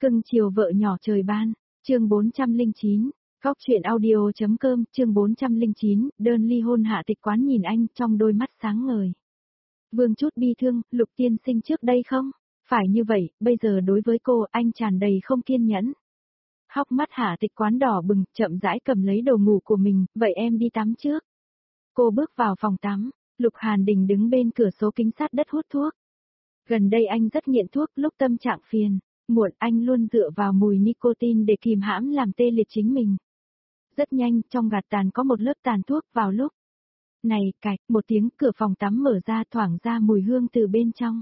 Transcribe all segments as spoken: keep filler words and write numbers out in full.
Cưng chiều vợ nhỏ trời ban, chương bốn trăm lẻ chín, góc chuyện audio.com, chương bốn trăm lẻ chín, đơn ly hôn. Hạ Tịch Quán nhìn anh trong đôi mắt sáng ngời. Vương chút bi thương, Lục tiên sinh trước đây không? Phải như vậy, bây giờ đối với cô, anh tràn đầy không kiên nhẫn. Hốc mắt Hạ Tịch Quán đỏ bừng, chậm rãi cầm lấy đồ ngủ của mình, vậy em đi tắm trước. Cô bước vào phòng tắm, Lục Hàn Đình đứng bên cửa sổ kính sát đất hút thuốc. Gần đây anh rất nghiện thuốc, lúc tâm trạng phiền, muộn anh luôn dựa vào mùi nicotine để kìm hãm làm tê liệt chính mình. Rất nhanh, trong gạt tàn có một lớp tàn thuốc vào lúc. Này, cạch, một tiếng cửa phòng tắm mở ra thoảng ra mùi hương từ bên trong.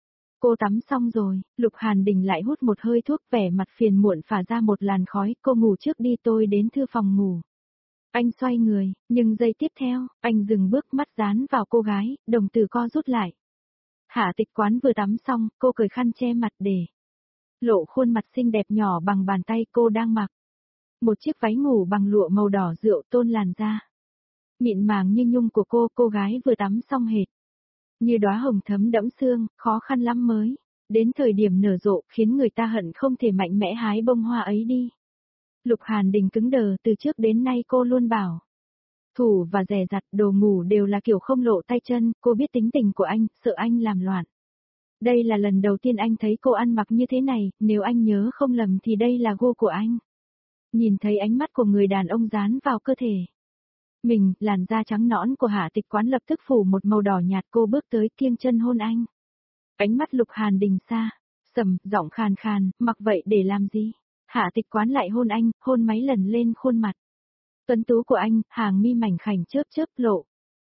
Cô tắm xong rồi, Lục Hàn Đình lại hút một hơi thuốc, vẻ mặt phiền muộn phả ra một làn khói. Cô ngủ trước đi, tôi đến thư phòng ngủ. Anh xoay người, nhưng giây tiếp theo, anh dừng bước, mắt dán vào cô gái, đồng tử co rút lại. Hạ Tịch Quán vừa tắm xong, cô cởi khăn che mặt để lộ khuôn mặt xinh đẹp nhỏ bằng bàn tay. Cô đang mặc một chiếc váy ngủ bằng lụa màu đỏ rượu, tôn làn da mịn màng như nhung của cô. Cô gái vừa tắm xong hệt như đóa hồng thấm đẫm xương, khó khăn lắm mới đến thời điểm nở rộ, khiến người ta hận không thể mạnh mẽ hái bông hoa ấy đi. Lục Hàn Đình cứng đờ, từ trước đến nay cô luôn bảo thủ và dè dặt, đồ ngủ đều là kiểu không lộ tay chân. Cô biết tính tình của anh, sợ anh làm loạn. Đây là lần đầu tiên anh thấy cô ăn mặc như thế này, nếu anh nhớ không lầm thì đây là gu của anh. Nhìn thấy ánh mắt của người đàn ông dán vào cơ thể mình, làn da trắng nõn của Hạ Tịch Quán lập tức phủ một màu đỏ nhạt. Cô bước tới kiêng chân hôn anh. Ánh mắt Lục Hàn Đình xa sầm, giọng khàn khàn, mặc vậy để làm gì? Hạ Tịch Quán lại hôn anh, hôn mấy lần lên khuôn mặt tuấn tú của anh, hàng mi mảnh khảnh chớp chớp lộ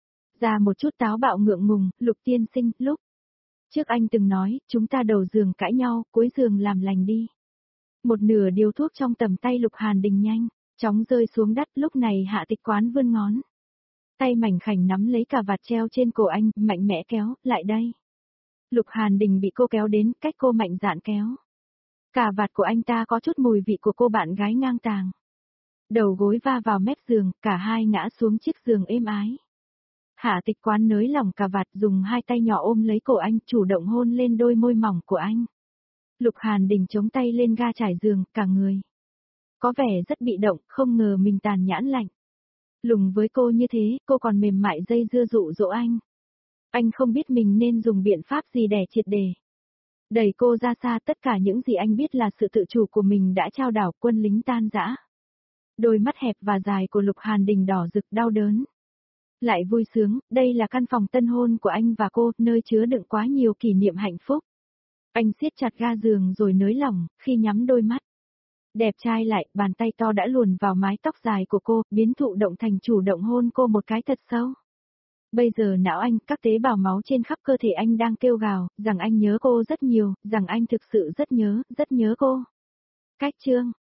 ra một chút táo bạo ngượng ngùng. Lục tiên sinh, lúc trước anh từng nói, chúng ta đầu giường cãi nhau, cuối giường làm lành đi. Một nửa điếu thuốc trong tầm tay Lục Hàn Đình nhanh chóng rơi xuống đất. Lúc này Hạ Tịch Quán vươn ngón tay mảnh khảnh nắm lấy cà vạt treo trên cổ anh, mạnh mẽ kéo, lại đây. Lục Hàn Đình bị cô kéo đến, cách cô mạnh dạn kéo. Cà vạt của anh ta có chút mùi vị của cô bạn gái ngang tàng. Đầu gối va vào mép giường, cả hai ngã xuống chiếc giường êm ái. Hạ Tịch Quán nới lỏng cà vạt, dùng hai tay nhỏ ôm lấy cổ anh, chủ động hôn lên đôi môi mỏng của anh. Lục Hàn Đình chống tay lên ga trải giường, cả người có vẻ rất bị động, không ngờ mình tàn nhẫn lạnh lùng với cô như thế. Cô còn mềm mại dây dưa dụ dỗ anh. Anh không biết mình nên dùng biện pháp gì để triệt đề đẩy cô ra xa. Tất cả những gì anh biết là sự tự chủ của mình đã trao đảo, quân lính tan rã. Đôi mắt hẹp và dài của Lục Hàn Đình đỏ rực đau đớn, lại vui sướng. Đây là căn phòng tân hôn của anh và cô, nơi chứa đựng quá nhiều kỷ niệm hạnh phúc. Anh siết chặt ga giường rồi nới lỏng, khi nhắm đôi mắt đẹp trai lại, bàn tay to đã luồn vào mái tóc dài của cô, biến thụ động thành chủ động hôn cô một cái thật sâu. Bây giờ não anh, các tế bào máu trên khắp cơ thể anh đang kêu gào, rằng anh nhớ cô rất nhiều, rằng anh thực sự rất nhớ, rất nhớ cô. Cách chương